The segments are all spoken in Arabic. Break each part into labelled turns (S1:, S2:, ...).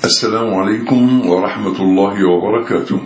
S1: السلام عليكم ورحمة الله وبركاته.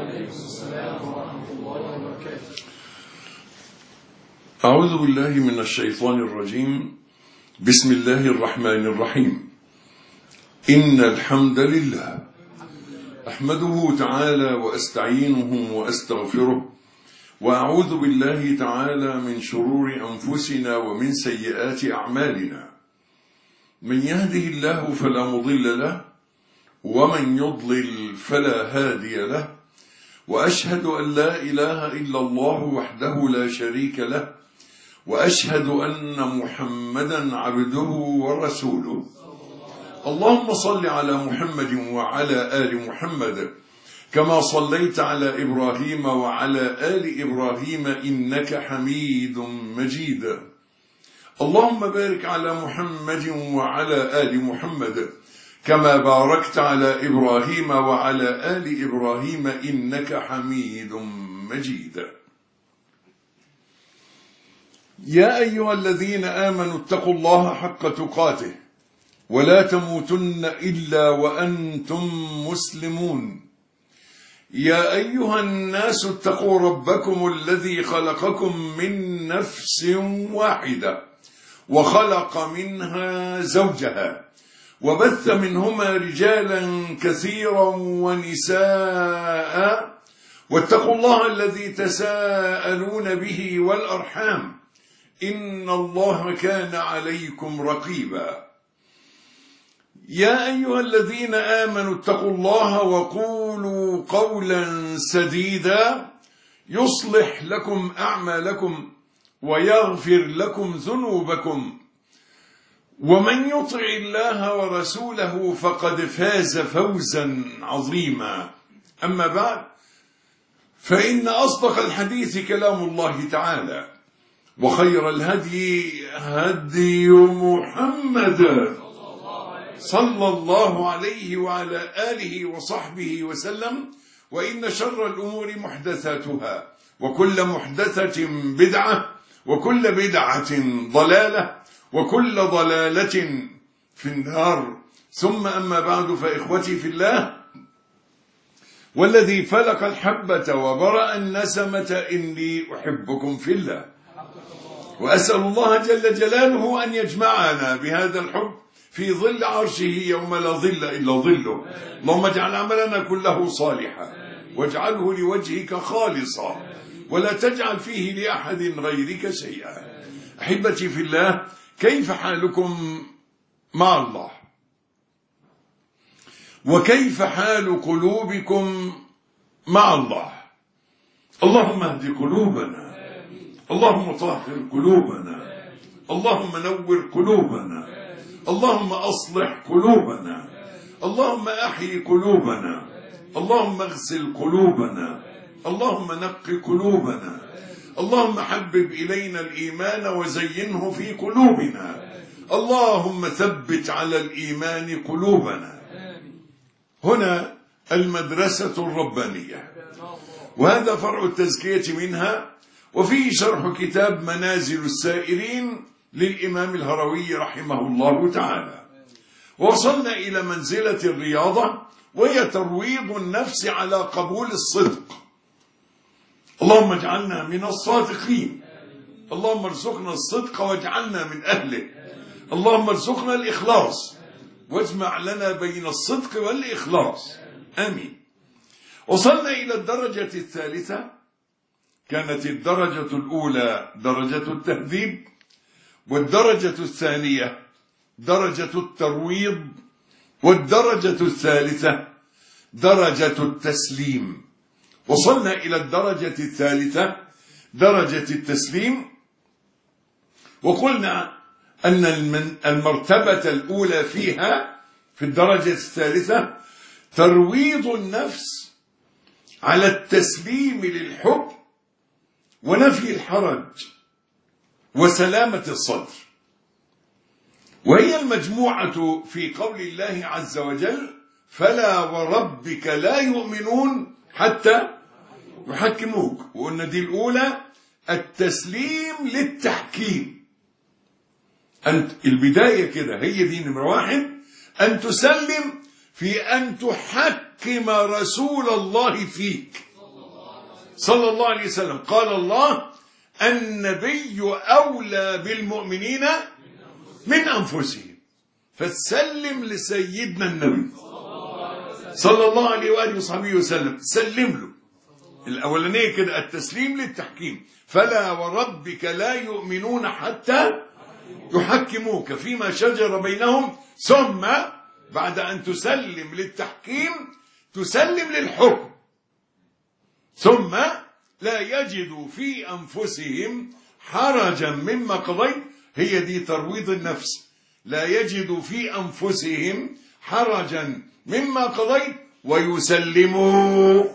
S1: أعوذ بالله من الشيطان الرجيم. بسم الله الرحمن الرحيم. إن الحمد لله أحمده تعالى وأستعينه وأستغفره، وأعوذ بالله تعالى من شرور أنفسنا ومن سيئات أعمالنا. من يهده الله فلا مضل له، ومن يضلل فلا هادي له، وأشهد أن لا إله إلا الله وحده لا شريك له، وأشهد أن محمدا عبده ورسوله. اللهم صل على محمد وعلى آل محمد كما صليت على إبراهيم وعلى آل إبراهيم إنك حميد مجيد. اللهم بارك على محمد وعلى آل محمد كما باركت على إبراهيم وعلى آل إبراهيم إنك حميد مجيد. يا أيها الذين آمنوا اتقوا الله حق تقاته ولا تموتن إلا وأنتم مسلمون. يا أيها الناس اتقوا ربكم الذي خلقكم من نفس واحدة وخلق منها زوجها وبث منهما رجالا كثيرا ونساء، واتقوا الله الذي تساءلون به والأرحام إن الله كان عليكم رقيبا. يا أيها الذين آمنوا اتقوا الله وقولوا قولا سديدا يصلح لكم أعمالكم ويغفر لكم ذنوبكم، ومن يطع الله ورسوله فقد فاز فوزا عظيما. أما بعد، فإن أصدق الحديث كلام الله تعالى، وخير الهدي هدي محمد صلى الله عليه وعلى آله وصحبه وسلم، وإن شر الأمور محدثاتها، وكل محدثة بدعة، وكل بدعة ضلالة، وكل ضلالة في النار. ثم أما بعد، فإخوتي في الله، والذي فلق الحبة وبرأ النسمة إني أحبكم في الله، وأسأل الله جل جلاله أن يجمعنا بهذا الحب في ظل عرشه يوم لا ظل إلا ظله. اللهم اجعل عملنا كله صالحا، واجعله لوجهك خالصا، ولا تجعل فيه لأحد غيرك شيئا. أحبتي في الله، كيف حالكم مع الله؟ وكيف حال قلوبكم مع الله؟ اللهم اهد قلوبنا، اللهم طهر قلوبنا، اللهم نور قلوبنا، اللهم أصلح قلوبنا، اللهم أحيي قلوبنا، اللهم اغسل قلوبنا، اللهم نقي قلوبنا، اللهم حبب إلينا الإيمان وزينه في قلوبنا، اللهم ثبت على الإيمان قلوبنا. هنا المدرسة الربانية، وهذا فرع التزكية منها، وفيه شرح كتاب منازل السائرين للإمام الهروي رحمه الله تعالى. وصلنا إلى منزلة الرياضة، وهي ترويض النفس على قبول الصدق. اللهم اجعلنا من الصادقين، اللهم ارزقنا الصدق واجعلنا من أهله، اللهم ارزقنا الإخلاص واجمع لنا بين الصدق والإخلاص، آمين. وصلنا إلى الدرجة الثالثة. كانت الدرجة الأولى درجة التهذيب، والدرجة الثانية درجة الترويض، والدرجة الثالثة درجة التسليم. وصلنا إلى الدرجة الثالثة درجة التسليم، وقلنا أن المرتبة الأولى فيها في الدرجة الثالثة ترويض النفس على التسليم للحكم ونفي الحرج وسلامة الصدر، وهي المجموعة في قول الله عز وجل: فلا وربك لا يؤمنون حتى يحكموك. وقلنا دي الأولى التسليم للتحكيم. أنت البداية كده هي دي نمرة واحد، أن تسلم في أن تحكم رسول الله فيك صلى الله عليه وسلم. قال الله: النبي أولى بالمؤمنين من أنفسهم. فسلم لسيدنا النبي صلى الله عليه وآله وصحبه وسلم، سلم له. الأولانية كده التسليم للتحكيم. فلا وربك لا يؤمنون حتى يحكموك فيما شجر بينهم ثم بعد أن تسلم للتحكيم تسلم للحكم، ثم لا يجدوا في أنفسهم حرجا مما قضيت. هي دي ترويض النفس. لا يجدوا في أنفسهم حرجا مما قضيت ويسلموا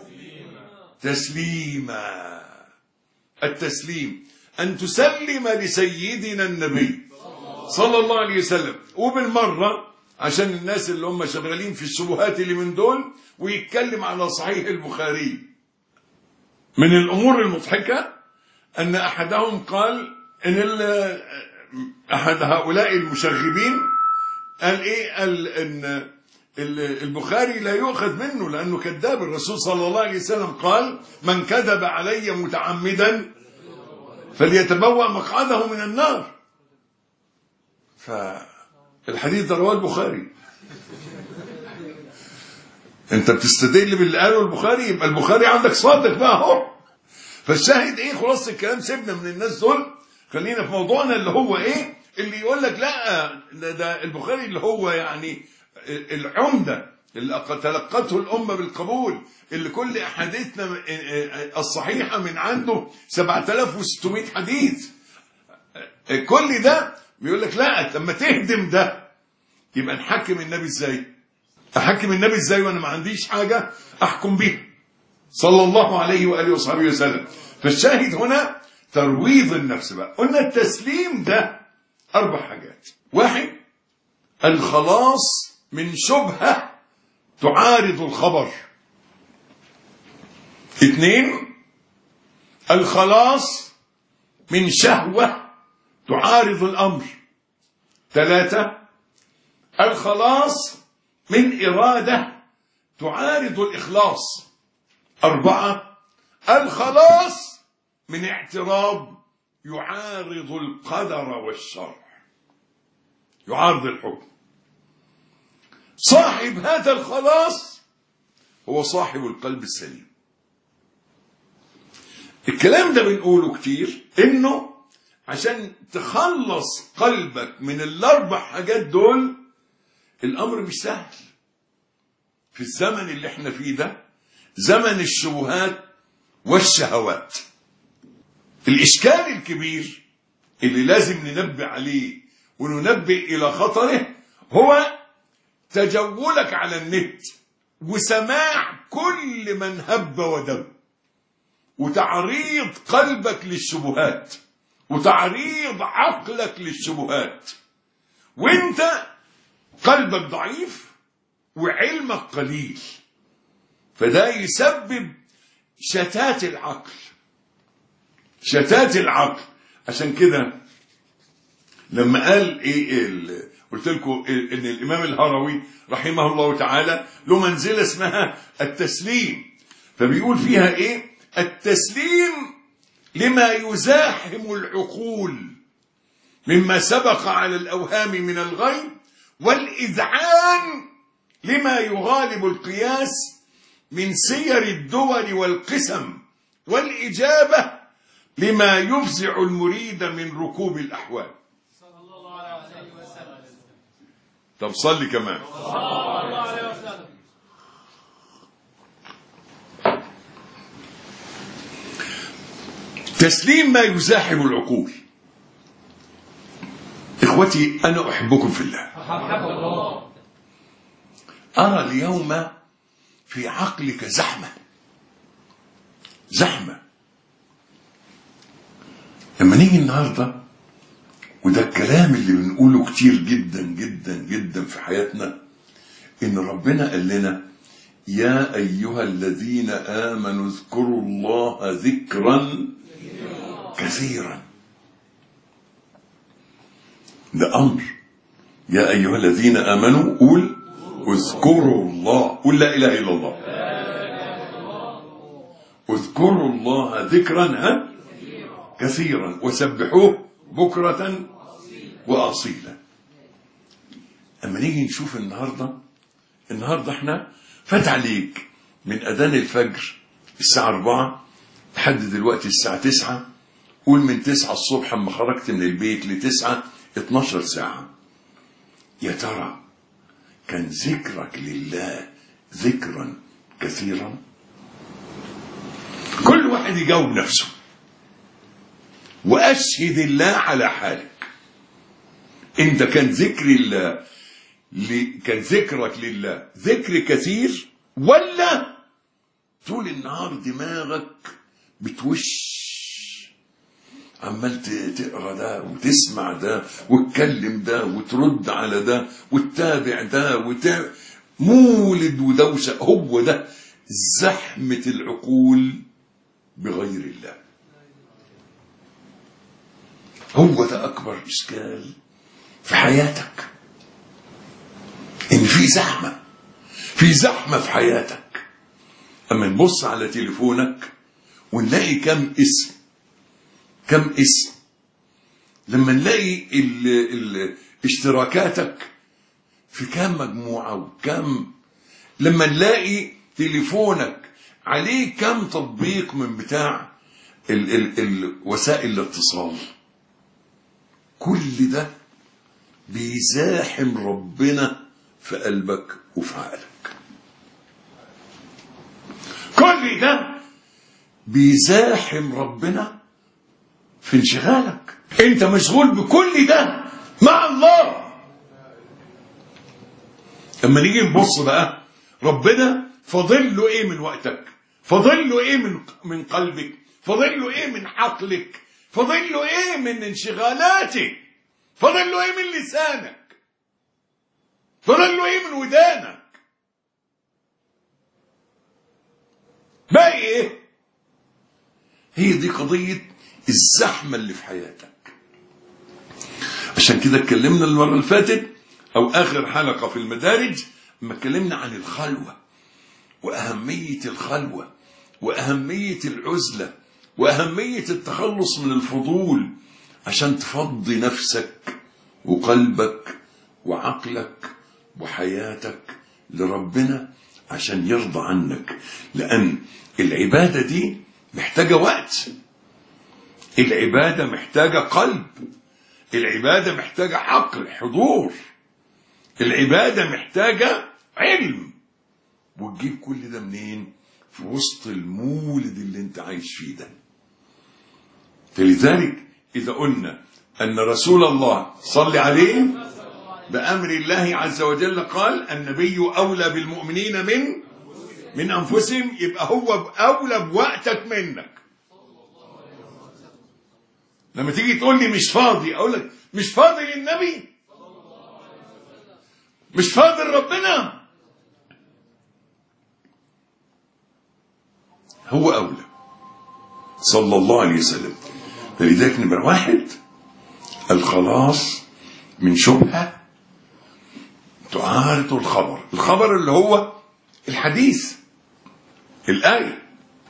S1: تسليما. التسليم أن تسلم لسيدنا النبي صلى الله عليه وسلم. وبالمرة عشان الناس اللي هم شغالين في الشبهات اللي من دول ويتكلم على صحيح البخاري، من الأمور المضحكة أن أحدهم قال إن أحد هؤلاء المشغبين قال إيه؟ قال إن البخاري لا يؤخذ منه لأنه كذاب. الرسول صلى الله عليه وسلم قال: من كذب علي متعمدا فليتبوأ مقعده من النار. فالحديث ده رواه البخاري. انت بتستدل باللي قاله البخاري، يبقى البخاري عندك صادق بقى اهو. فالشاهد ايه؟ خلاص الكلام سيبنا من الناس دول، خلينا في موضوعنا اللي هو ايه؟ اللي يقول لك لا ده البخاري اللي هو يعني العمدة اللي تلقته الأمة بالقبول، اللي كل أحاديثنا الصحيحة من عنده 7600 حديث. كل ده بيقول لك لا، لما تهدم ده يبقى نحكم النبي ازاي؟ أحكم النبي ازاي وأنا ما عنديش حاجة أحكم بيها صلى الله عليه وآله وصحبه وسلم. فالشاهد هنا ترويض النفس بقى. قلنا التسليم ده 4 حاجات. 1 الخلاص من شبهة تعارض الخبر. 2 الخلاص من شهوة تعارض الأمر. 3 الخلاص من إرادة تعارض الإخلاص. 4 الخلاص من اعتراض يعارض القدر والشرع، يعارض الحكم. صاحب هذا الخلاص هو صاحب القلب السليم. الكلام ده بنقوله كتير، انه عشان تخلص قلبك من ال4 حاجات دول الامر مش سهل. في الزمن اللي احنا فيه ده زمن الشبهات والشهوات. الاشكال الكبير اللي لازم ننبه عليه وننبه الى خطره هو تجولك على النت وسماع كل من هب ودب، وتعريض قلبك للشبهات وتعريض عقلك للشبهات، وانت قلبك ضعيف وعلمك قليل. فده يسبب شتات العقل، شتات العقل. عشان كده لما قال ايه قلت لكم ان الامام الهروي رحمه الله تعالى له منزله اسمها التسليم، فبيقول فيها ايه؟ التسليم لما يزاحم العقول مما سبق على الاوهام من الغيب، والاذعان لما يغالب القياس من سير الدول والقسم، والاجابه لما يفزع المريد من ركوب الاحوال. طب صلي كمان. تسليم ما يزاحم العقول. إخوتي أنا أحبكم في الله. أرى اليوم في عقلك زحمة. لما نيجي النهارده، وده الكلام اللي بنقوله كتير جدا جدا جدا في حياتنا، إن ربنا قال لنا: يا أيها الذين آمنوا اذكروا الله ذكرا كثيرا. ده أمر. يا أيها الذين آمنوا قول اذكروا الله، قل لا إله إلا الله. اذكروا الله ذكرا كثيرا وسبحوه بكرة وأصيلا. أما نيجي نشوف النهاردة احنا فات عليك من أذان الفجر الساعة 4 لحد دلوقتي الساعة 9، قول من 9 الصبح اما خرجت من البيت ل9 12 ساعة. يا ترى كان ذكرك لله ذكرا كثيرا؟ كل واحد يجاوب نفسه، وأشهد الله على حالك. انت كان ذكر الله كان ذكرك لله ذكر كثير، ولا طول النهار دماغك بتوش عمال تقرا ده وتسمع ده وتكلم ده وترد على ده وتتابع ده مولد ودوشه؟ هو ده زحمة العقول بغير الله. هو ده أكبر إشكال في حياتك، إن في زحمة في حياتك. أما نبص على تليفونك ونلاقي كم اسم، لما نلاقي اشتراكاتك في كم مجموعة وكم، لما نلاقي تليفونك عليه كم تطبيق من بتاع وسائل الاتصال، كل ده بيزاحم ربنا في قلبك وفي عقلك. كل ده بيزاحم ربنا في انشغالك. انت مشغول بكل ده مع الله. اما نيجي نبص بقى، ربنا فاضل له ايه من وقتك؟ فاضل له ايه من قلبك؟ فاضل له ايه من عقلك؟ فاضل له ايه من انشغالاتك؟ فاضل له ايه من لسانك؟ فاضل له ايه من ودانك؟ باقي ايه؟ هي دي قضية الزحمة اللي في حياتك. عشان كده اتكلمنا المرة اللي فاتت او اخر حلقة في المدارج لما اتكلمنا عن الخلوة واهمية الخلوة واهمية العزلة واهمية التخلص من الفضول عشان تفضي نفسك وقلبك وعقلك وحياتك لربنا عشان يرضى عنك. لأن العبادة دي محتاجة وقت، العبادة محتاجة قلب، العبادة محتاجة عقل حضور، العبادة محتاجة علم. وتجيب كل ده منين؟ في وسط المولد اللي انت عايش فيه ده. فلذلك إذا قلنا أن رسول الله صلى عليه بأمر الله عز وجل قال النبي أولى بالمؤمنين من أنفسهم، يبقى هو أولى بوقتك منك. لما تيجي تقول لي مش فاضي، أقول لك مش فاضي للنبي، مش فاضي لربنا، هو أولى صلى الله عليه وسلم. فلذلك نمرة 1 الخلاص من شبهة تعارض الخبر اللي هو الحديث، الآية.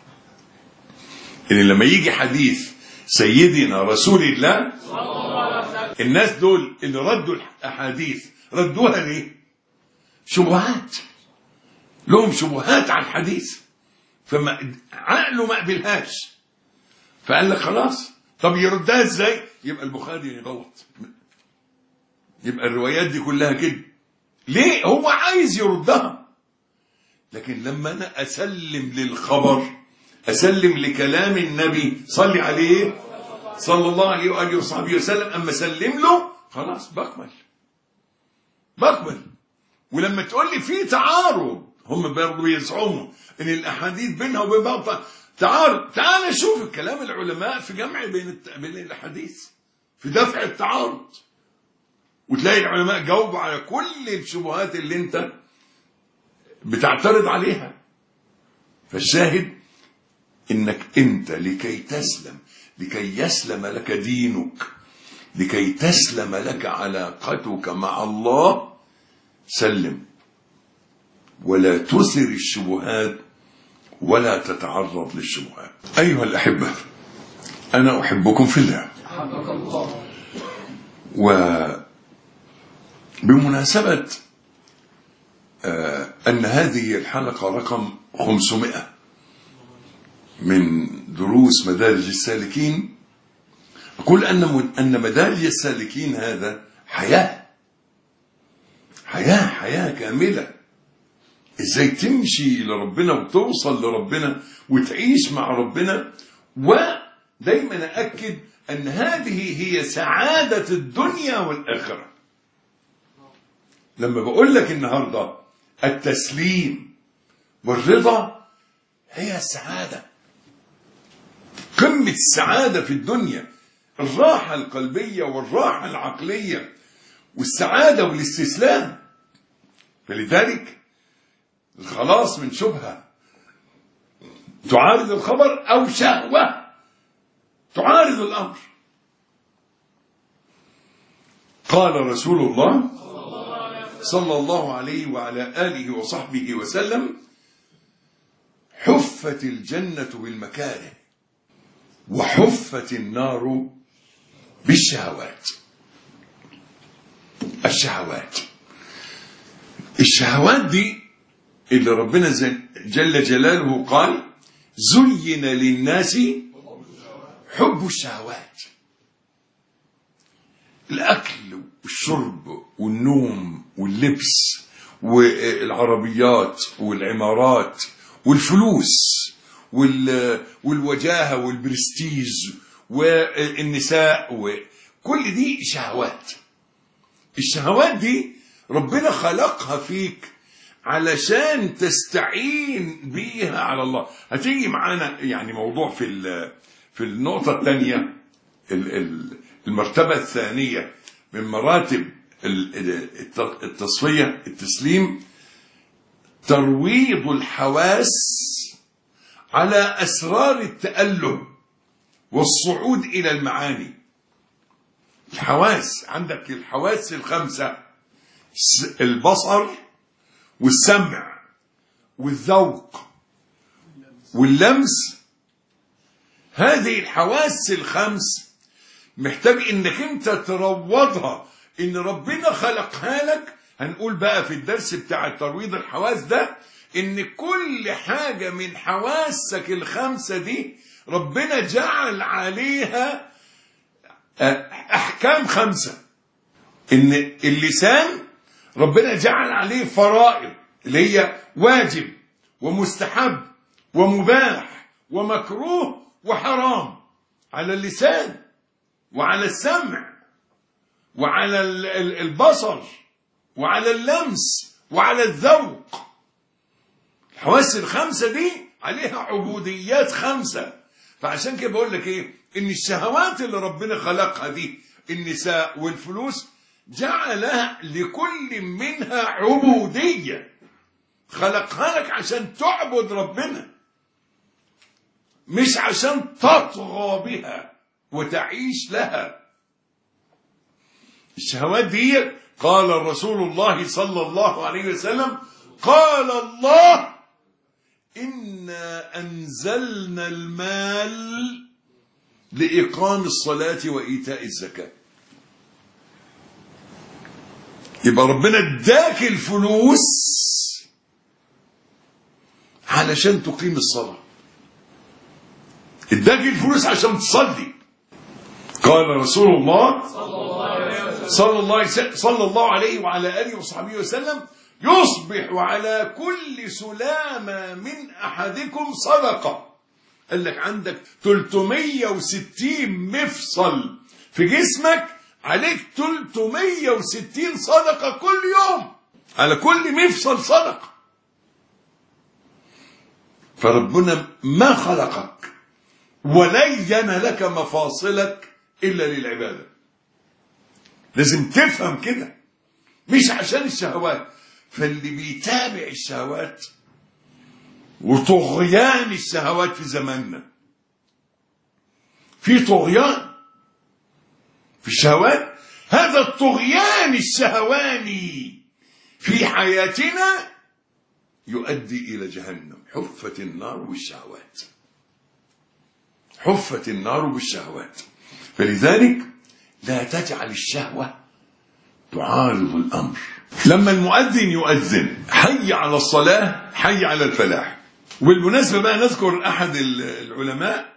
S1: إن لما يجي حديث سيدنا رسول الله، الناس دول اللي ردوا الأحاديث ردوها ليه؟ شبهات، لهم شبهات عن الحديث، فما عقله ما قبلهاش، فقال لك خلاص طب يردها ازاي؟ يبقى البخاري غلط، يبقى الروايات دي كلها كده. ليه؟ هو عايز يردها. لكن لما انا اسلم للخبر، اسلم لكلام النبي صلي عليه صلى الله عليه واله وصحبه وسلم، اما اسلم له خلاص بقبل. ولما تقول لي في تعارض، هم برضه يزعموا ان الاحاديث بينها وبين بعض تعارض، تعال شوف الكلام العلماء في جمع بين الاحاديث في دفع التعارض، وتلاقي العلماء جاوبوا على كل الشبهات اللي انت بتعترض عليها. فالشاهد انك انت لكي يسلم لك دينك، لكي تسلم لك علاقتك مع الله، سلم ولا تثر الشبهات ولا تتعرض للشبهات. أيها الأحبة، أنا أحبكم في الله. وبمناسبة أن هذه الحلقة رقم 500 من دروس مدارج السالكين، أقول أن مدارج السالكين هذا حياة كاملة. إزاي تمشي لربنا وتوصل لربنا وتعيش مع ربنا. ودايما أكد أن هذه هي سعادة الدنيا والآخرة. لما بقول لك النهاردة التسليم والرضا هي السعادة، قمة السعادة في الدنيا، الراحة القلبية والراحة العقلية والسعادة والاستسلام. فلذلك الخلاص من شبهة تعارض الخبر أو شهوة تعارض الأمر. قال رسول الله صلى الله عليه وعلى آله وصحبه وسلم: حفت الجنة بالمكاره وحفت النار بالشهوات. الشهوات دي اللي ربنا جل جلاله قال: زين للناس حب الشهوات. الأكل والشرب والنوم واللبس والعربيات والعمارات والفلوس والوجاهة والبرستيج والنساء، وكل دي شهوات. الشهوات دي ربنا خلقها فيك علشان تستعين بيها على الله. هتيجي معانا يعني موضوع في النقطة الثانية، المرتبة الثانية من مراتب التصفية التسليم، ترويض الحواس على أسرار التأله والصعود إلى المعاني. الحواس عندك الحواس الخمسة: البصر والسمع والذوق واللمس. هذه الحواس الخمس محتاج انك انت تروضها، ان ربنا خلقها لك. هنقول بقى في الدرس بتاع ترويض الحواس ده ان كل حاجة من حواسك الخمسة دي ربنا جعل عليها احكام خمسة. ان اللسان ربنا جعل عليه فرائض اللي هي واجب ومستحب ومباح ومكروه وحرام على اللسان وعلى السمع وعلى البصر وعلى اللمس وعلى الذوق. الحواس الخمسة دي عليها عبوديات خمسة. فعشان كده بقول لك ايه، ان الشهوات اللي ربنا خلقها دي، النساء والفلوس، جعلها لكل منها عبودية. خلقها لك عشان تعبد ربنا، مش عشان تطغى بها وتعيش لها. الشهوات دي قال الرسول الله صلى الله عليه وسلم: قال الله: إنا أنزلنا المال لإقام الصلاة وإيتاء الزكاة. يبقى ربنا اداك الفلوس علشان تقيم الصلاة، اداك الفلوس عشان تصلي. قال رسول الله صلى الله عليه وعلى آله وصحبه وسلم: يصبح على كل سلامة من أحدكم صدقة. قال لك عندك 360 مفصل في جسمك، عليك 360 صدقة كل يوم، على كل مفصل صدقة. فربنا ما خلقك ولين لك مفاصلك إلا للعبادة. لازم تفهم كده، مش عشان الشهوات. فاللي بيتابع الشهوات وطغيان الشهوات في زماننا، في طغيان في الشهوات. هذا الطغيان الشهواني في حياتنا يؤدي إلى جهنم. حفت النار بالشهوات، حفت النار بالشهوات. فلذلك لا تجعل الشهوة تعارض الأمر. لما المؤذن يؤذن حي على الصلاة حي على الفلاح. وبالمناسبة بقى نذكر أحد العلماء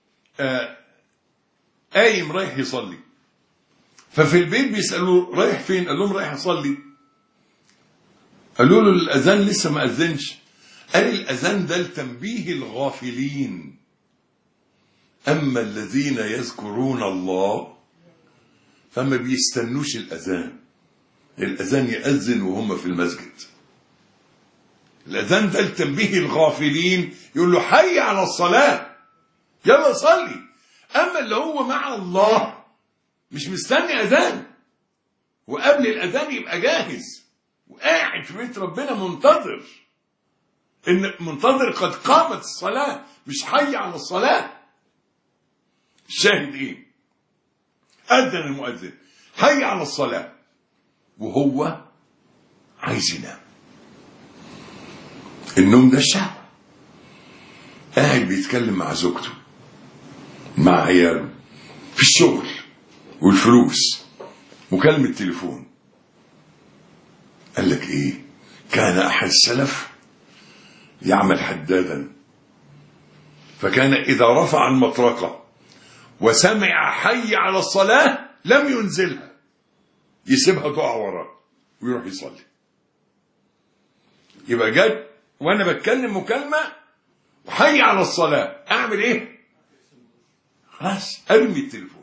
S1: قايم رايح يصلي، ففي البيت بيسألوه رايح فين؟ قال لهم رايح أصلي. قالوا له الأذان لسه ما أذنش. قال الأذان ده لتنبيه الغافلين، أما الذين يذكرون الله فما بيستنوش الأذان. الأذان يأذن وهم في المسجد. الأذان ده لتنبيه الغافلين، يقول له حي على الصلاة يلا صلي. أما اللي هو مع الله مش مستني أذان، وقبل الأذان يبقى جاهز وقاعد في بيت ربنا منتظر قد قامت الصلاة، مش حي على الصلاة. الشاهد ايه؟ أذن المؤذن حي على الصلاة وهو عايز ينام. النوم ده الشهوة. قاعد بيتكلم مع زوجته مع عياله في الشغل والفلوس، مكالمة تليفون. قال لك ايه؟ كان احد السلف يعمل حدادا، فكان اذا رفع المطرقة وسمع حي على الصلاة لم ينزلها، يسيبها تقع وراه ويروح يصلي. يبقى جد وانا بتكلم مكالمة وحي على الصلاة اعمل ايه؟ خلاص ارمي التليفون،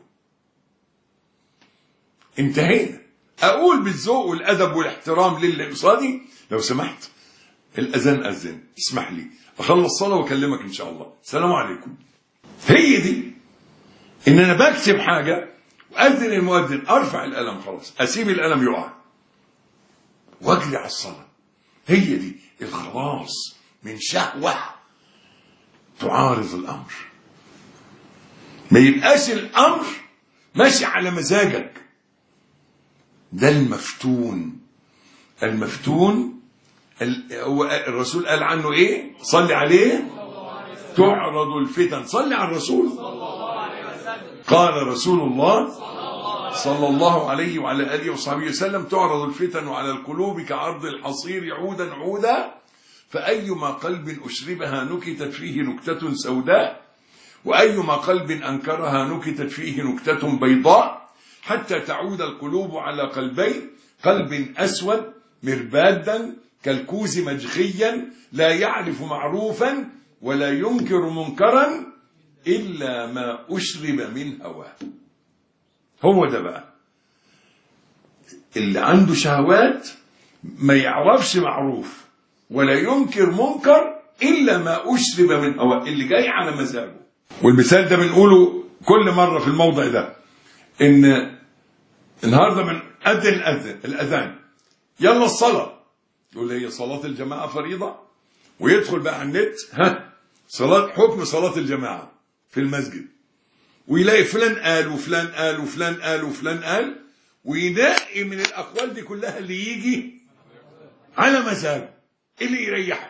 S1: انتهينا. اقول بالذوق والادب والاحترام للي قصادي لو سمحت الاذان اذن، اسمح لي اخلص صلاه واكلمك ان شاء الله، السلام عليكم. هي دي ان انا بكتب حاجه واذن المؤذن ارفع القلم، خلاص اسيب القلم يقع واجري على الصلاه. هي دي الخلاص من شهوه تعارض الامر. ما يبقاش الامر ماشي على مزاجك. ده المفتون. المفتون الرسول قال عنه ايه؟ صلي عليه تعرض الفتن. صلي على الرسول. قال رسول الله صلى الله عليه وعلى آله وصحبه وسلم تعرض الفتن على القلوب كعرض الحصير عودا عودا، فأيما قلب أشربها نكتت فيه نكتة سوداء، وأيما قلب أنكرها نكتت فيه نكتة بيضاء، حتى تعود القلوب على قلبين، قلب أسود مربادا كالكوز مجخيا لا يعرف معروفا ولا ينكر منكرا إلا ما أشرب من هواه. هو ده بقى اللي عنده شهوات، ما يعرفش معروف ولا ينكر منكر إلا ما أشرب من هواه، اللي جاي على مزاجه. والمثال ده بنقوله كل مرة في الموضع ده، إن النهارده من أذن الأذان يلا الصلاة، يقول هي صلاة الجماعة فريضة، ويدخل بقى على النت صلاة حكم صلاة الجماعة في المسجد، ويلاقي فلان قال وفلان قال وفلان قال وفلان قال، وينقي من الأقوال دي كلها اللي يجي على مزاجه اللي يريحه.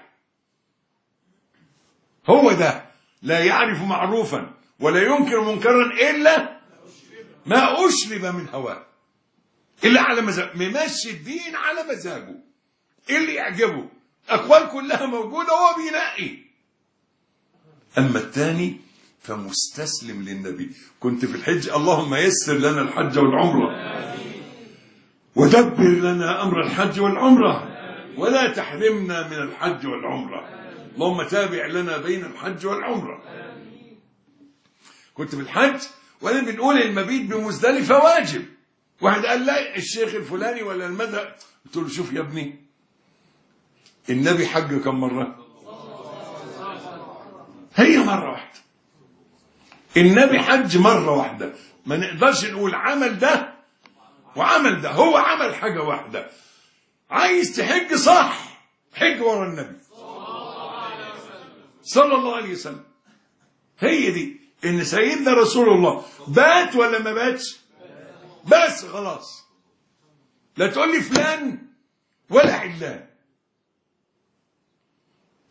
S1: هو ده لا يعرف معروفا ولا ينكر منكرا إلا ما أشرب من هواه، اللي على مزاجه، ممشي الدين على مزاجه اللي يعجبه، أقوال كلها موجودة وهو بينقي. أما الثاني فمستسلم للنبي. كنت في الحج اللهم يسر لنا الحج والعمرة ودبر لنا أمر الحج والعمرة ولا تحرمنا من الحج والعمرة، اللهم تابع لنا بين الحج والعمرة. كنت في الحج وأنا بنقول المبيت بمزدلفة واجب. واحد قال لا الشيخ الفلاني ولا المذهب، قلت له شوف يا ابني النبي حج كم مرة؟ هي مرة واحدة. النبي حج مرة واحدة، ما نقدرش نقول عمل ده وعمل ده، هو عمل حاجة واحدة. عايز تحج صح حج ورا النبي صلى الله عليه وسلم. هي دي ان سيدنا رسول الله بات ولا ما باتش؟ بس خلاص، لا تقول لي فلان ولا علان.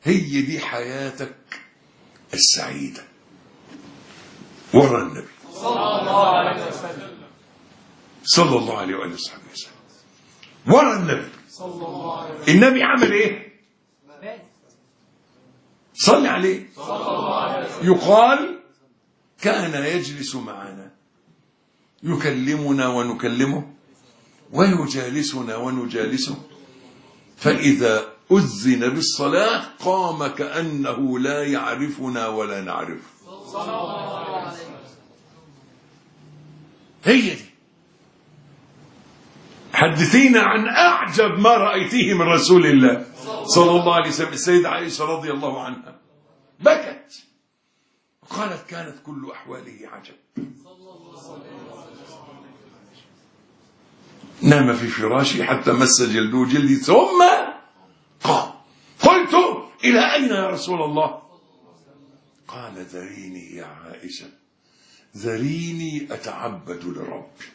S1: هي دي حياتك السعيدة ورا النبي صلى الله عليه وسلم، صلى الله عليه وآله وسلم، ورا النبي صلى الله عليه وسلم. النبي عمل ايه؟ صلي عليه صلى الله عليه وسلم. يقال كان يجلس معنا يكلمنا ونكلمه ويجالسنا ونجالسه، فإذا أذن بالصلاة قام كأنه لا يعرفنا ولا نعرفه. هي دي. حدثينا عن أعجب ما رأيته من رسول الله صلى الله عليه وسلم. السيدة عائشة رضي الله عنها بكت وقالت كانت كل أحواله عجب. نام في فراشي حتى مس جلده جلدي ثم قام. قلت إلى أين يا رسول الله؟ قال ذريني يا عائشة، ذريني أتعبد لربي.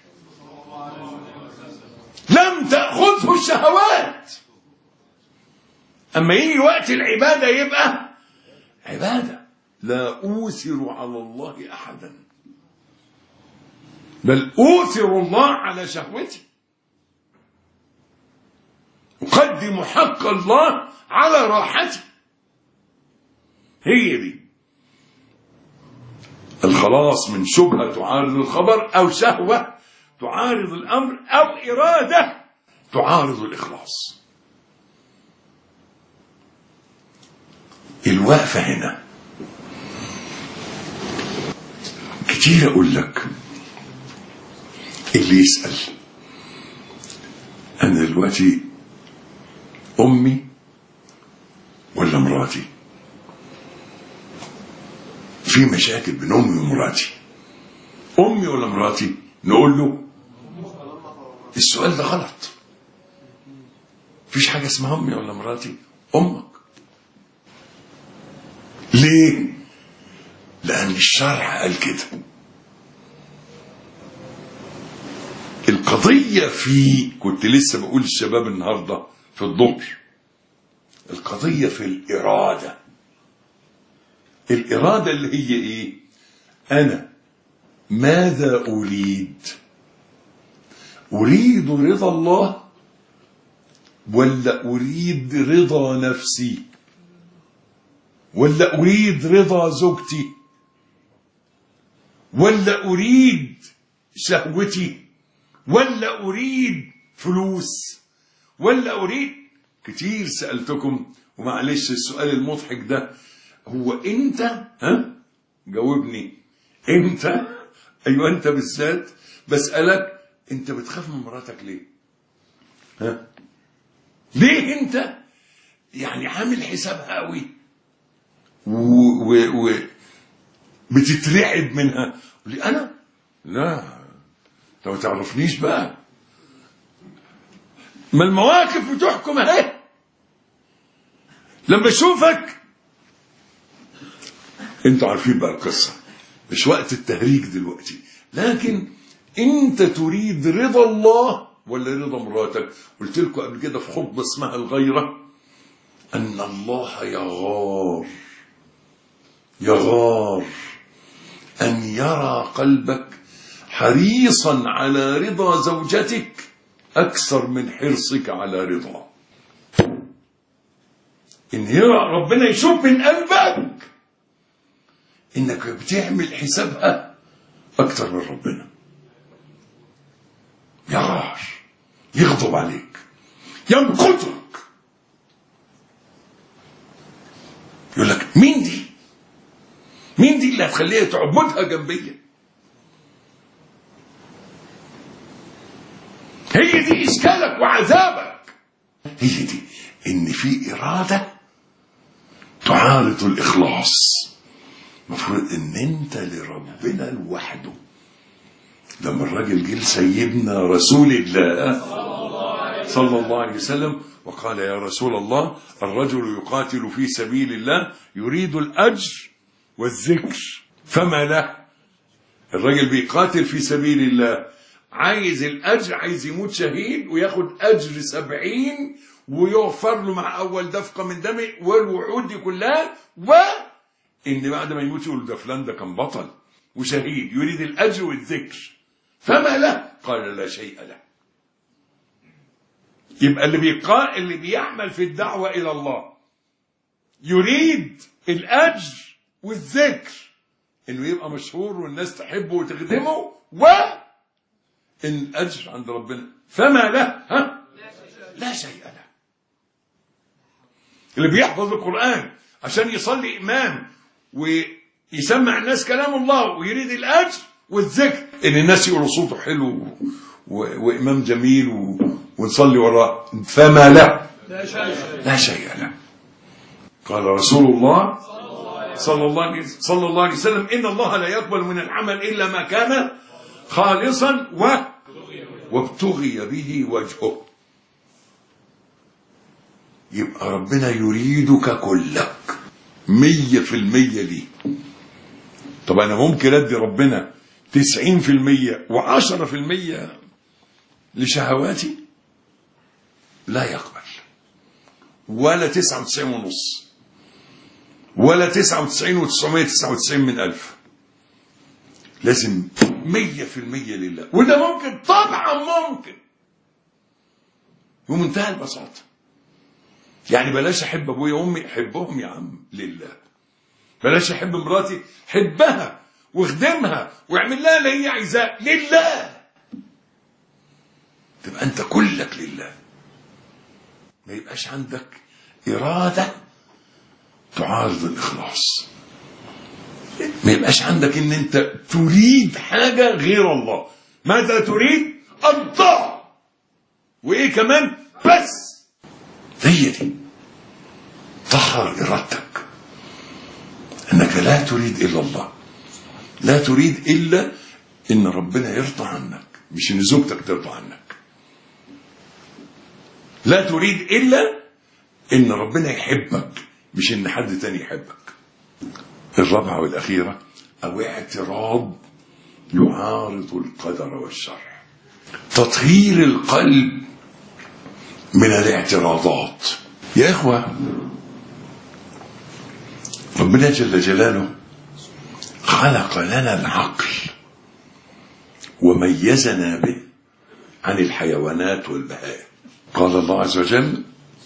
S1: لم تأخذه الشهوات، أما يجي وقت العبادة يبقى عبادة. لا أوثر على الله أحدا بل أوثر الله على شهوتي، أقدم حق الله على راحتي. هي دي الخلاص من شبهة تعارض الخبر، أو شهوة تعارض الأمر، أو إرادة تعارض الإخلاص. الوقفة هنا كتير. أقول لك اللي يسأل أنا دلوقتي أمي ولا مراتي؟ في مشاكل بين أمي ومراتي. أمي ولا مراتي؟ نقول له السؤال ده غلط. مفيش حاجة اسمها أمي ولا مراتي، أمك. ليه؟ لأن الشرع قال كده. القضية كنت لسه بقول للشباب النهاردة في الظهر، القضية في الإرادة. الإرادة اللي هي إيه؟ أنا ماذا أريد؟ أريد رضا الله ولا أريد رضا نفسي ولا أريد رضا زوجتي ولا أريد شهوتي ولا أريد فلوس ولا أريد؟ كتير سألتكم ومعلش السؤال المضحك ده، هو أنت جاوبني أنت. أيوة أنت بالذات بسألك، أنت بتخاف من مراتك ليه؟ ليه أنت يعني عامل حسابها قوي بتترعب منها؟ ليه أنا؟ لا انت ما تعرفنيش بقى، ما المواقف بتحكم اهي. لما اشوفك انتوا عارفين بقى القصه، مش وقت التهريج دلوقتي، لكن انت تريد رضا الله ولا رضا مراتك؟ قلت لكم قبل كده في خطبه اسمها الغيره ان الله يغار ان يرى قلبك حريصا على رضا زوجتك أكثر من حرصك على رضا. إن يرى ربنا يشوف من قلبك إنك بتعمل حسابها أكثر من ربنا. يغار، يغضب عليك، ينقذك، يقول لك مين دي؟ مين دي اللي هتخليها تعبدها جنبية؟ هي دي إشكالك وعذابك. هي دي إن في إرادة تعارض الإخلاص. مفروض إن أنت لربنا لوحده. لما الراجل جه سيدنا رسول الله صلى الله عليه وسلم وقال يا رسول الله الرجل يقاتل في سبيل الله يريد الأجر والذكر فما له؟ الراجل بيقاتل في سبيل الله عايز الأجر، عايز يموت شهيد وياخد أجر 70 ويغفر له مع أول دفقة من دمه والوعود دي كلها، وإن بعد ما يموت يقول ده فلان ده كان بطل وشهيد يريد الأجر والذكر، فما له؟ قال لا شيء له. يبقى اللي بيعمل في الدعوة إلى الله يريد الأجر والذكر، إنه يبقى مشهور والناس تحبه وتخدمه، وإن الأجر عند ربنا فما له؟ لا شيء له. اللي بيحفظ القرآن عشان يصلي إمام ويسمع الناس كلام الله ويريد الأجر والذكر، إن الناس يقولوا صوته حلو وإمام جميل ونصلي وراه، فما له؟ لا شيء له. قال رسول الله صلى الله عليه وسلم إن الله لا يقبل من العمل إلا ما كان خالصا وابتغي به وجهه. يبقى ربنا يريدك كلك 100% ليه. طب أنا ممكن أدي ربنا 90% و10% لشهواتي؟ لا يقبل. ولا 99.5 ولا 99,999 من 1000. لازم 100% لله. وده ممكن، طبعا ممكن، ومنتهى البساطة. يعني بلاش أحب أبويا وأمي، أحبهم يا عم لله. بلاش أحب مراتي، حبها واخدمها واعمل لها اللي هي عايزاه لله. تبقى أنت كلك لله. ما يبقاش عندك إرادة تعارض الإخلاص. ما يبقاش عندك إن أنت تريد حاجة غير الله. ماذا تريد؟ الله. وإيه كمان؟ بس. هي دي. طهر إرادتك أنك لا تريد إلا الله. لا تريد إلا إن ربنا يرضى عنك، مش إن زوجتك ترضى عنك. لا تريد إلا إن ربنا يحبك، مش إن حد تاني يحبك. الرابعة والأخيرة، أو اعتراض يعارض القدر والشرع. تطهير القلب من الاعتراضات. يا إخوة، ربنا جل جلاله خلق لنا العقل وميزنا به عن الحيوانات والبهائم. قال الله عز وجل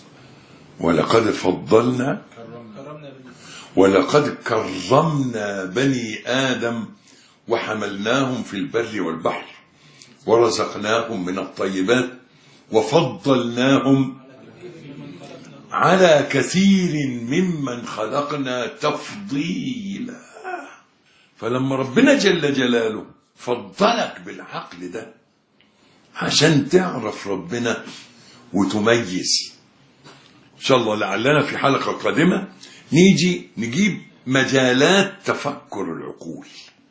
S1: ولقد كرمنا بني آدم وحملناهم في البر والبحر ورزقناهم من الطيبات وفضلناهم على كثير ممن خلقنا تفضيلا. فلما ربنا جل جلاله فضلك بالعقل ده عشان تعرف ربنا وتميز. إن شاء الله لعلنا في حلقة قادمة نجيب مجالات تفكر العقول،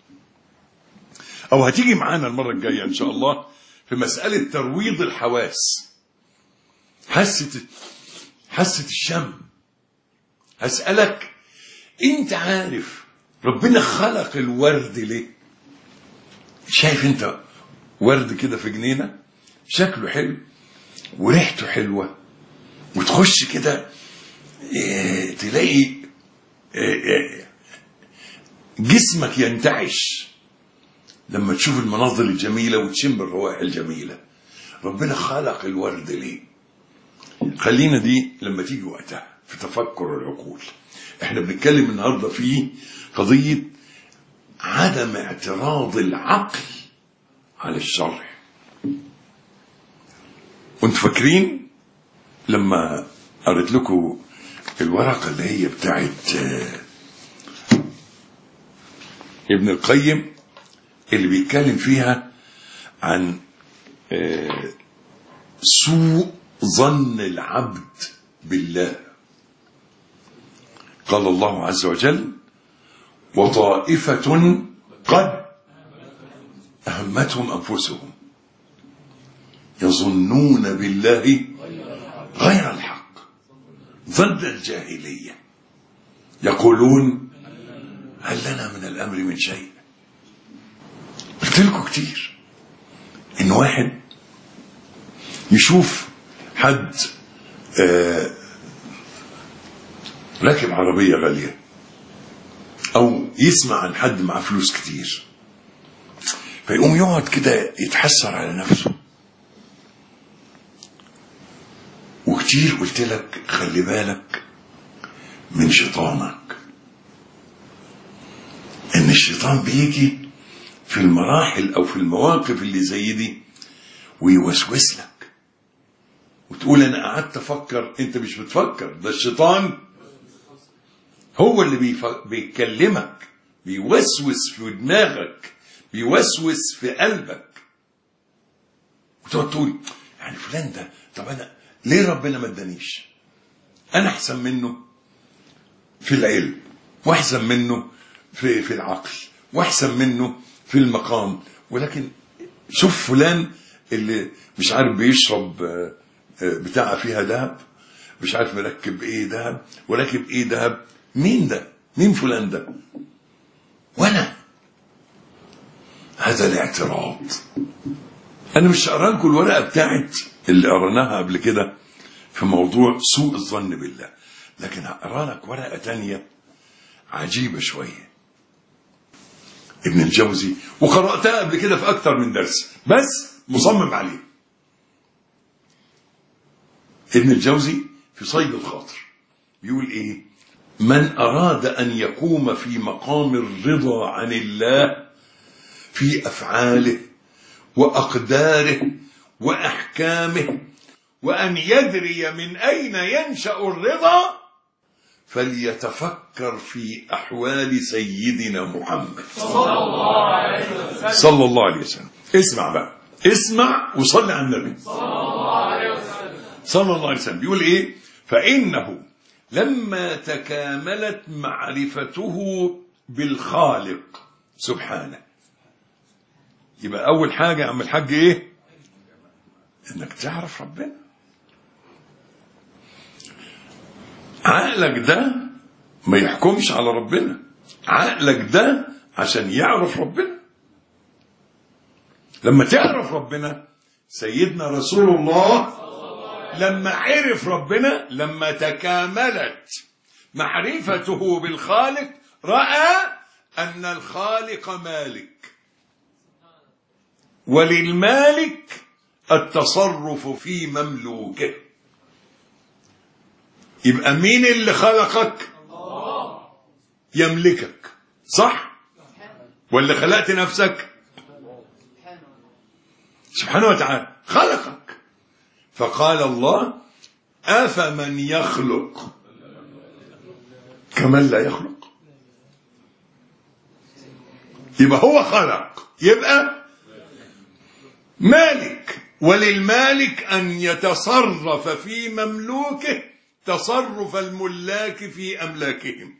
S1: أو هتيجي معانا المرة الجاية إن شاء الله في مسألة ترويض الحواس. حاسة الشم. هسألك، أنت عارف ربنا خلق الورد ليه؟ شايف أنت ورد كده في جنينة شكله حلو وريحته حلوة، وتخش كده تلاقي جسمك ينتعش لما تشوف المناظر الجميلة وتشم الروائح الجميلة. ربنا خلق الورد ليه؟ خلينا دي لما تيجي وقتها في تفكر العقول. احنا بنتكلم النهاردة في قضية عدم اعتراض العقل على الشرع. وانتوا فاكرين لما قريت لكم الورقة اللي هي بتاعت ابن القيم اللي بيتكلم فيها عن سوء ظن العبد بالله. قال الله عز وجل وطائفة قد أهمتهم أنفسهم يظنون بالله غير الحق ظن الجاهلية يقولون هل لنا من الأمر من شيء. قلت لكم كتير إن واحد يشوف حد راكب عربية غالية او يسمع عن حد معاه فلوس كتير، فيقوم يقعد كده يتحسر على نفسه. وكتير قلت لك خلي بالك من شيطانك، ان الشيطان بيجي في المراحل او في المواقف اللي زي دي ويوسوس لك وتقول انا قعدت افكر. انت مش بتفكر، ده الشيطان هو اللي بيكلمك، بيوسوس في دماغك، بيوسوس في قلبك، وتقعد تقول يعني فلان ده، طب انا ليه ربنا ما ادانيش؟ انا احسن منه في العلم، واحسن منه في العقل، واحسن منه في المقام، ولكن شوف فلان اللي مش عارف بيشرب بتاعه فيها ذهب، مش عارف مركب ايه ذهب وراكب ايه ذهب. مين ده؟ مين فلان ده؟ وانا هذا الاعتراض. انا مش هقرا لكم الورقه بتاعت اللي قرناها قبل كده في موضوع سوء الظن بالله، لكن هقرا لك ورقه تانية عجيبه شويه. ابن الجوزي، وقراتها قبل كده في اكتر من درس بس مصمم عليه. ابن الجوزي في صيد الخاطر بيقول ايه؟ من اراد ان يقوم في مقام الرضا عن الله في افعاله واقداره واحكامه، وان يدري من اين ينشا الرضا، فليتفكر في احوال سيدنا محمد صلى الله عليه وسلم. اسمع بقى، اسمع وصلي على النبي صلى الله عليه وسلم. بيقول ايه؟ فانه لما تكاملت معرفته بالخالق سبحانه. يبقى اول حاجه يا عم الحاج ايه؟ انك تعرف ربنا. عقلك ده ما يحكمش على ربنا، عقلك ده عشان يعرف ربنا. لما تعرف ربنا، سيدنا رسول الله لما عرف ربنا، لما تكاملت معرفته بالخالق، رأى أن الخالق مالك، وللمالك التصرف في مملوكه. يبقى مين اللي خلقك؟ الله. يملكك، صح؟ ولا خلقت نفسك؟ سبحانه وتعالى خلقك. فقال الله أفمن يخلق كمن لا يخلق. يبقى هو خلق، يبقى مالك، وللمالك أن يتصرف في مملوكه تصرف الملاك في أملاكهم.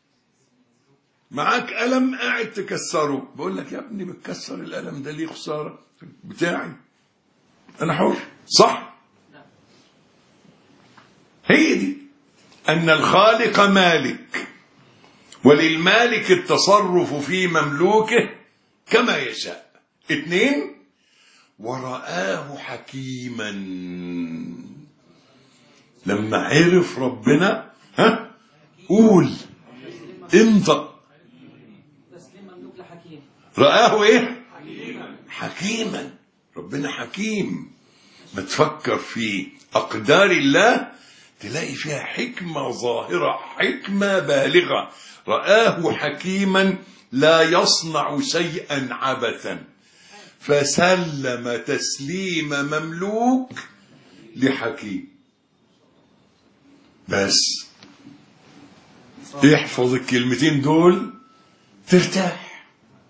S1: معاك قلم قاعد تكسره، بقول لك يا ابني بتكسر القلم ده ليه؟ خسارة بتاعي أنا حر، صح؟ هي دي أن الخالق مالك، وللمالك التصرف في مملوكه كما يشاء. 2 ورآه حكيما. لما عرف ربنا، قول انطق، رآه ايه؟ حكيما. ربنا حكيم. ما تفكر في أقدار الله تلاقي فيها حكمة ظاهرة، حكمة بالغة. رآه حكيما لا يصنع شيئا عبثا، فسلم تسليم مملوك لحكيم. بس احفظ الكلمتين دول ترتاح،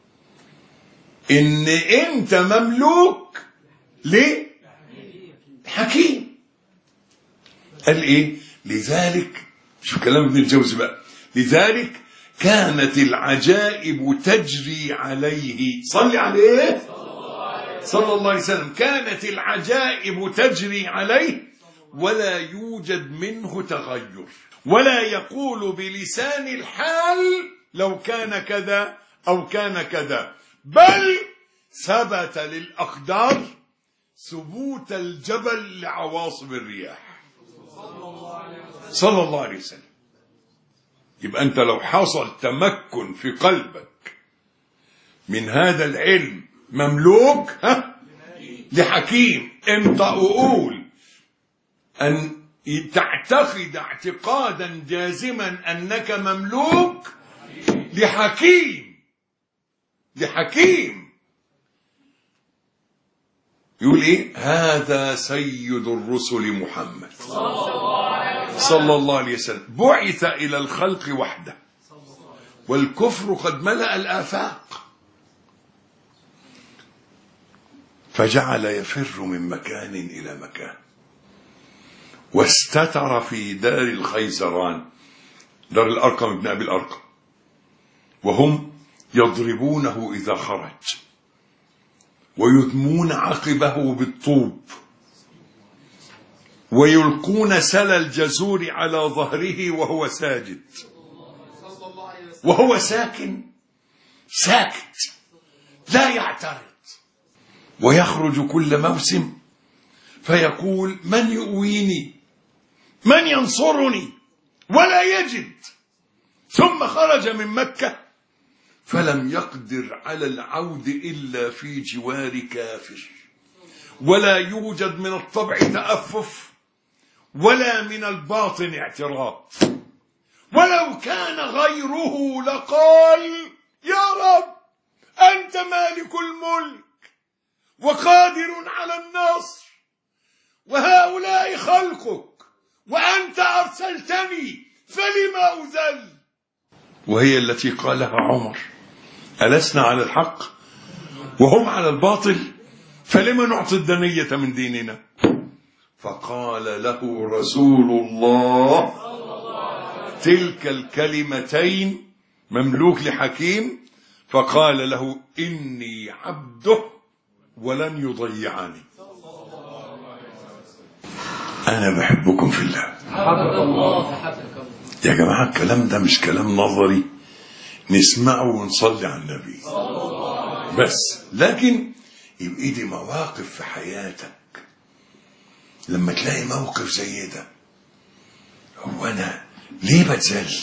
S1: ان انت مملوك ليه؟ حكيم. قال ايه؟ لذلك، شوف كلام ابن الجوزي بقى، لذلك كانت العجائب تجري عليه. صلي عليه صلى الله عليه وسلم. كانت العجائب تجري عليه ولا يوجد منه تغير، ولا يقول بلسان الحال لو كان كذا أو كان كذا، بل ثبت للأقدار ثبوت الجبل لعواصف الرياح. صلى الله عليه وسلم. يبقى أنت لو حصل تمكن في قلبك من هذا العلم مملوك لحكيم، انت أقول أن تعتقد اعتقادا جازما أنك مملوك لحكيم. يقول ايه؟ هذا سيد الرسل محمد صلى الله عليه وسلم، بعث إلى الخلق وحده والكفر قد ملأ الآفاق، فجعل يفر من مكان إلى مكان، واستتر في دار الخيزران، دار الأرقم ابن أبي الأرقم، وهم يضربونه إذا خرج ويدمون عقبه بالطوب ويلقون سل الجزور على ظهره وهو ساجد، وهو ساكت لا يعترض، ويخرج كل موسم فيقول من يؤويني، من ينصرني، ولا يجد. ثم خرج من مكة فلم يقدر على العود إلا في جوار كافر، ولا يوجد من الطبع تأفف ولا من الباطن اعتراض، ولو كان غيره لقال يا رب أنت مالك الملك وقادر على النصر، وهؤلاء خلقك وأنت أرسلتني فلما أذل. وهي التي قالها عمر: ألسنا على الحق وهم على الباطل، فلما نعطي الدنية من ديننا؟ فقال له رسول الله تلك الكلمتين، مملوك لحكيم، فقال له إني عبده ولن يضيعني. أنا بحبكم في الله. يا جماعة الكلام ده مش كلام نظري نسمعه ونصلي على النبي بس، لكن يبقى دي مواقف في حياتك. لما تلاقي موقف زي ده، هو أنا ليه بتذل؟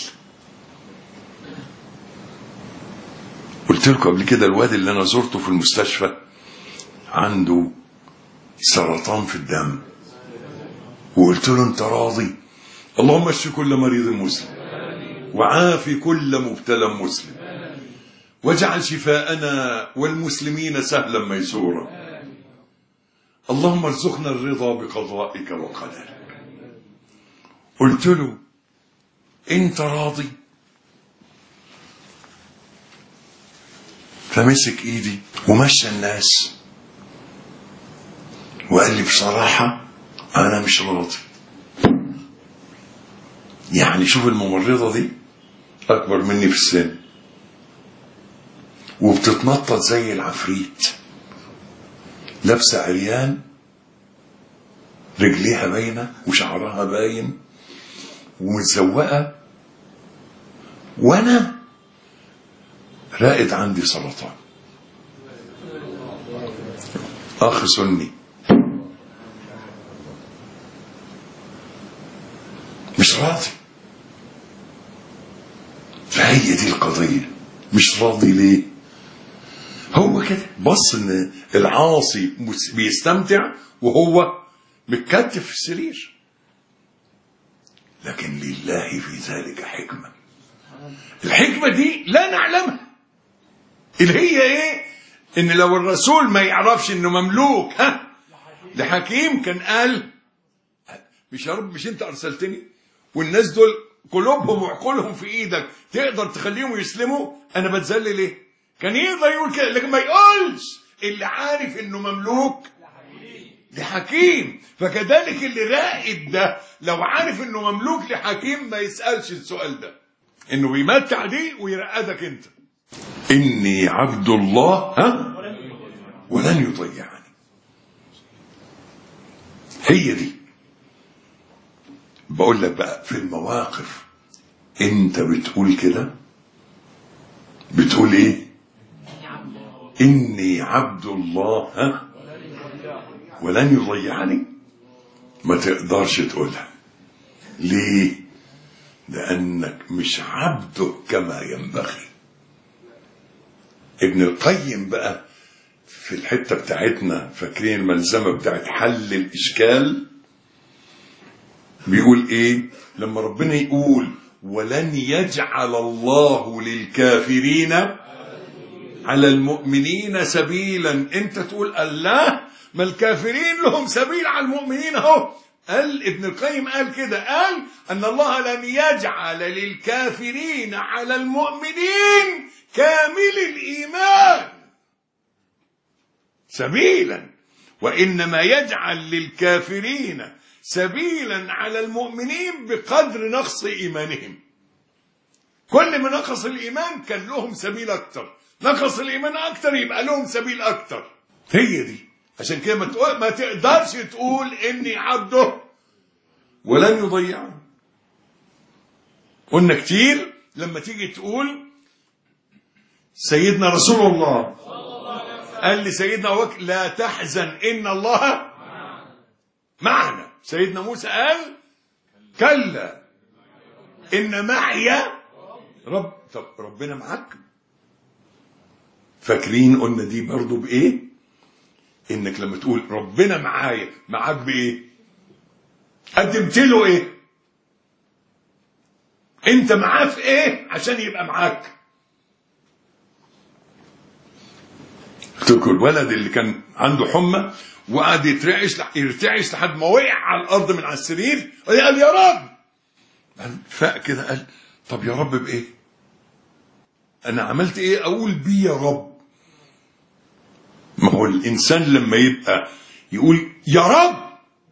S1: قلت لكم قبل كده الواد اللي أنا زرته في المستشفى عنده سرطان في الدم، وقلت له أنت راضي؟ اللهم اشف كل مريض مسلم وعافي كل مبتلى مسلم واجعل شفاءنا والمسلمين سهلا ميسورا، اللهم ارزقنا الرضا بقضائك وقدرك. قلت له انت راضي؟ فمسك ايدي ومشى الناس وقال لي بصراحة انا مش راضي. يعني شوف الممرضة دي اكبر مني في السن وبتتنطط زي العفريت، لابسه عريان، رجليها باينه وشعرها باين ومتزوقه، وانا رائد عندي سرطان، اخ سني، مش راضي. فهي دي القضيه، مش راضي ليه؟ هو كده بص ان العاصي بيستمتع وهو متكتف في السرير، لكن لله في ذلك حكمة. الحكمة دي لا نعلمها، اللي هي ايه؟ ان لو الرسول ما يعرفش انه مملوك لحكيم كان قال مش يا رب مش انت ارسلتني والناس دول قلوبهم وعقولهم في ايدك تقدر تخليهم يسلموا، انا بتذل ليه؟ كان يقدر يقول كده، لكن ما يقولش اللي عارف انه مملوك لحكيم. فكذلك اللي رائد ده لو عارف انه مملوك لحكيم ما يسألش السؤال ده، انه بيمتع دي ويرقدك انت. اني عبد الله ولن يضيعني. هي دي. بقول لك بقى في المواقف انت بتقول كده، بتقول ايه؟ إني عبد الله ولن يضيعني. ما تقدرش تقولها، ليه؟ لأنك مش عبده كما ينبغي. ابن القيم بقى في الحتة بتاعتنا، فاكرين الملزمة بتاعت حل الإشكال، بيقول إيه لما ربنا يقول ولن يجعل الله للكافرين على المؤمنين سبيلا، انت تقول الله ما الكافرين لهم سبيل على المؤمنين اهو. قال ابن القيم قال كده، قال ان الله لم يجعل للكافرين على المؤمنين كامل الايمان سبيلا، وانما يجعل للكافرين سبيلا على المؤمنين بقدر نقص ايمانهم. كل ما نقص الايمان كان لهم سبيل اكتر، نقص الايمان اكتر يبقى لهم سبيل اكتر. هي دي عشان كده ما تقدرش تقول اني عبده ولن يضيعني. قلنا كتير لما تيجي تقول سيدنا رسول الله قال لسيدنا أبو بكر لا تحزن إن الله معنا، سيدنا موسى قال كلا إن معي رب. طب ربنا معك؟ فاكرين قلنا دي برضو بإيه؟ إنك لما تقول ربنا معايا، معاك بإيه؟ قدمت له إيه؟ أنت معاه في إيه عشان يبقى معاك؟ تذكر الولد اللي كان عنده حمى وقعد يرتعش لحد ما وقع على الارض من على السرير، قال يا رب. فاق كده قال طب يا رب بايه؟ انا عملت ايه اقول بيه يا رب؟ ما هو الانسان لما يبقى يقول يا رب،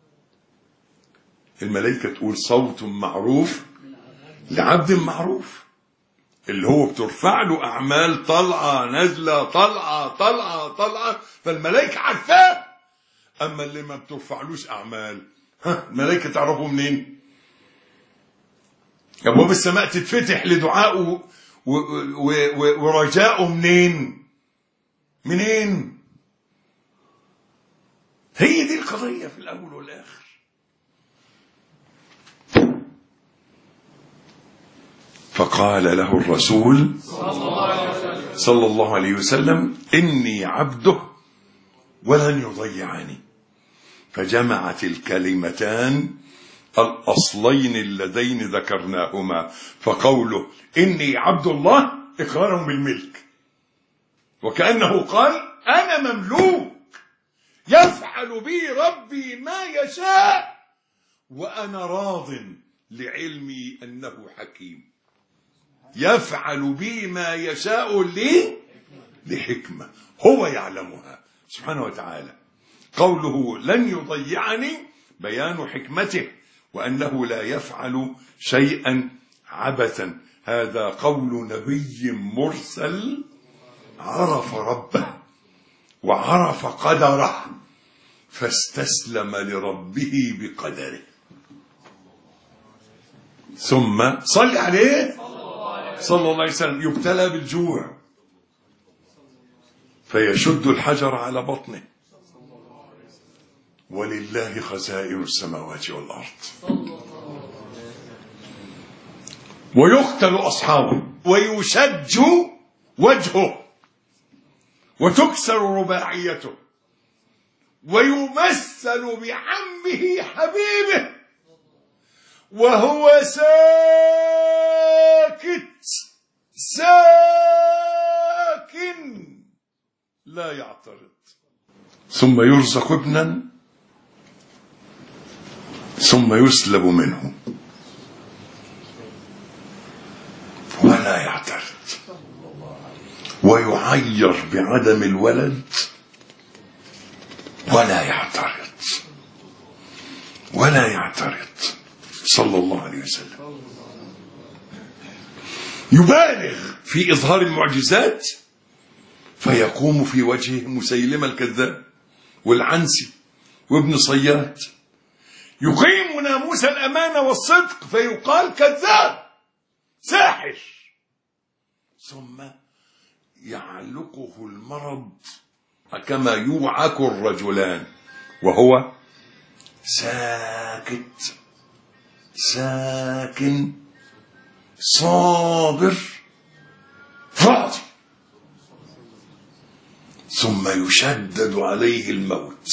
S1: الملائكه تقول صوت معروف لعبد معروف، اللي هو بترفع له أعمال طلعة نازلة طلعة طلعة طلعة، فالملائكة عارفاه. أما اللي ما بترفعلوش أعمال، الملائكة تعرفوا منين؟ أبواب السماء تتفتح لدعائه ورجاؤه منين؟ هي دي القضية في الأول والآخر. فقال له الرسول صلى الله عليه وسلم إني عبده ولن يضيعني. فجمعت الكلمتان الأصلين اللذين ذكرناهما، فقوله إني عبد الله إقرارهم بالملك، وكأنه قال أنا مملوك يفعل بي ربي ما يشاء وأنا راض لعلمي أنه حكيم. يفعل بي ما يشاء لحكمة هو يعلمها سبحانه وتعالى. قوله لن يضيعني بيان حكمته وأنه لا يفعل شيئا عبثا. هذا قول نبي مرسل عرف ربه وعرف قدره فاستسلم لربه بقدره. ثم صل عليه صلى الله عليه وسلم يبتلى بالجوع فيشد الحجر على بطنه، ولله خزائن السماوات والأرض، ويقتل أصحابه ويشج وجهه وتكسر رباعيته ويمثل بعمه حبيبه وهو ساكن لا يعترض. ثم يرزق ابنا ثم يسلب منه ولا يعترض، ويعير بعدم الولد ولا يعترض صلى الله عليه وسلم. يبالغ في إظهار المعجزات فيقوم في وجهه مسيلمة الكذاب والعنسي وابن صياد، يقيم ناموس الأمانة والصدق فيقال كذاب ساحر، ثم يعلقه المرض كما يوعك الرجلان وهو ساكت ساكن صابر راضي، ثم يشدد عليه الموت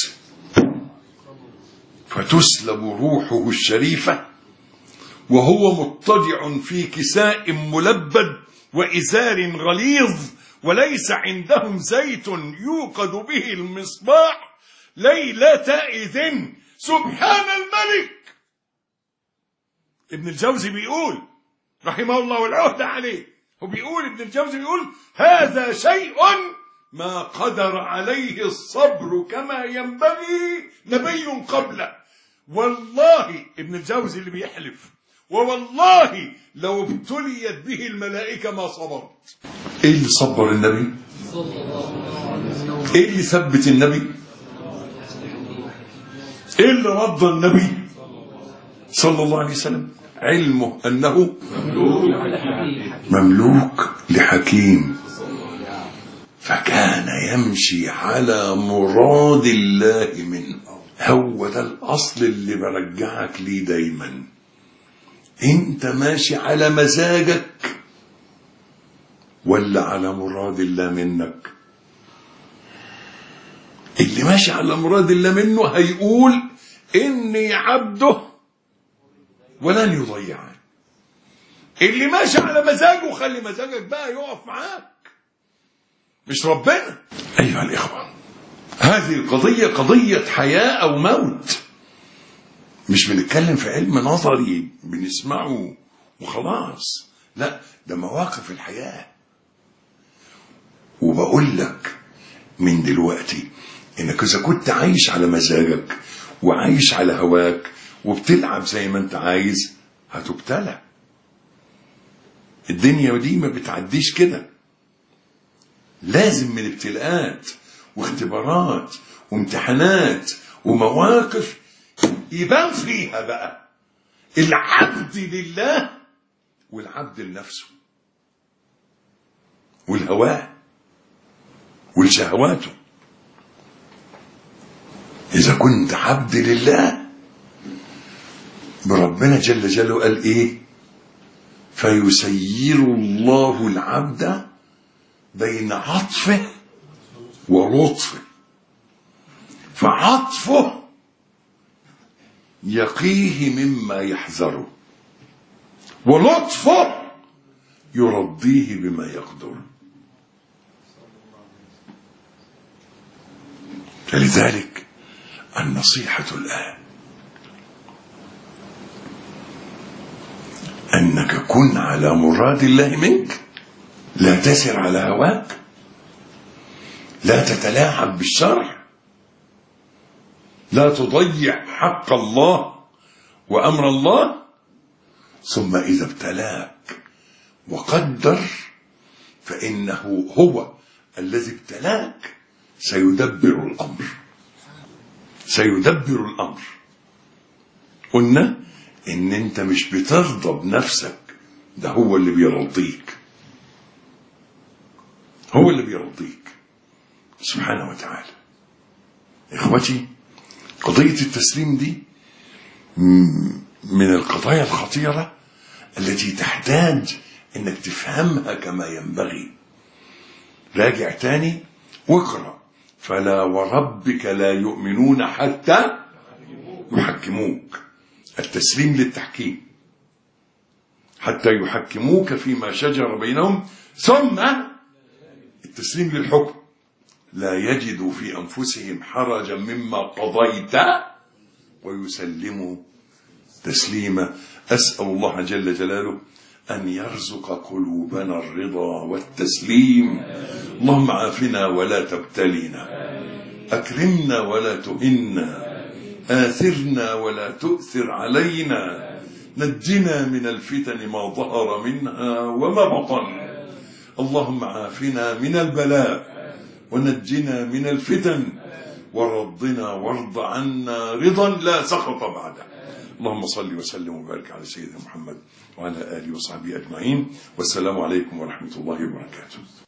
S1: فتسلب روحه الشريفة وهو مضطجع في كساء ملبد وإزار غليظ، وليس عندهم زيت يوقد به المصباح ليلة إذن. سبحان الملك. ابن الجوزي بيقول رحمه الله والعهد عليه، وبيقول ابن الجوزي بيقول هذا شيء ما قدر عليه الصبر كما ينبغي نبي قبله. والله ابن الجوزي اللي بيحلف، ووالله لو ابتليت به الملائكة ما صبرت. ايه اللي صبر النبي؟ ايه اللي ثبت النبي؟ ايه اللي رضى النبي صلى الله عليه وسلم؟ علمه انه مملوك لحكيم، فكان يمشي على مراد الله منه. هو ده الاصل اللي برجعك ليه دايما. انت ماشي على مزاجك ولا على مراد الله منك؟ اللي ماشي على مراد الله منه هيقول اني عبده ولن يضيعني. اللي ماشي على مزاجه خلي مزاجك بقى يقف معاك، مش ربنا. ايها الاخوة، هذه القضية قضية حياة او موت. مش بنتكلم في علم نظري بنسمعه وخلاص، لا، ده مواقف الحياة. وبقول لك من دلوقتي انك اذا كنت عايش على مزاجك وعايش على هواك وبتلعب زي ما انت عايز هتبتلى. الدنيا دي ما بتعديش كده، لازم من ابتلاءات واختبارات وامتحانات ومواقف يبان فيها بقى العبد لله والعبد لنفسه والهواه والشهواته. إذا كنت عبد لله بربنا جل جلاله قال إيه؟ فيسير الله العبد بين عطفه ولطفه، فعطفه يقيه مما يحذره، ولطفه يرضيه بما يقدر. فلذلك النصيحة الآن أنك كن على مراد الله منك، لا تسر على هواك، لا تتلاعب بالشرع، لا تضيع حق الله وأمر الله. ثم إذا ابتلاك وقدر فإنه هو الذي ابتلاك سيدبر الأمر، سيدبر الأمر. قلنا إن أنت مش بترضى بنفسك، ده هو اللي بيرضيك، هو اللي بيرضيك سبحانه وتعالى. إخوتي، قضية التسليم دي من القضايا الخطيرة التي تحتاج إنك تفهمها كما ينبغي. راجع تاني واقرأ فلا وربك لا يؤمنون حتى يحكموك. التسليم للتحكيم، حتى يحكموك فيما شجر بينهم، ثم التسليم للحكم، لا يجدوا في أنفسهم حرجا مما قضيت ويسلموا تسليما. أسأل الله جل جلاله أن يرزق قلوبنا الرضا والتسليم. اللهم عافنا ولا تبتلينا، أكرمنا ولا تهنا، آثرنا ولا تؤثر علينا، نجنا من الفتن ما ظهر منها وما بطن. اللهم عافنا من البلاء ونجنا من الفتن، ورضنا وارض عنا رضا لا سخط بعده. اللهم صل وسلم وبارك على سيدنا محمد وعلى آله وصحبه أجمعين، والسلام عليكم ورحمة الله وبركاته.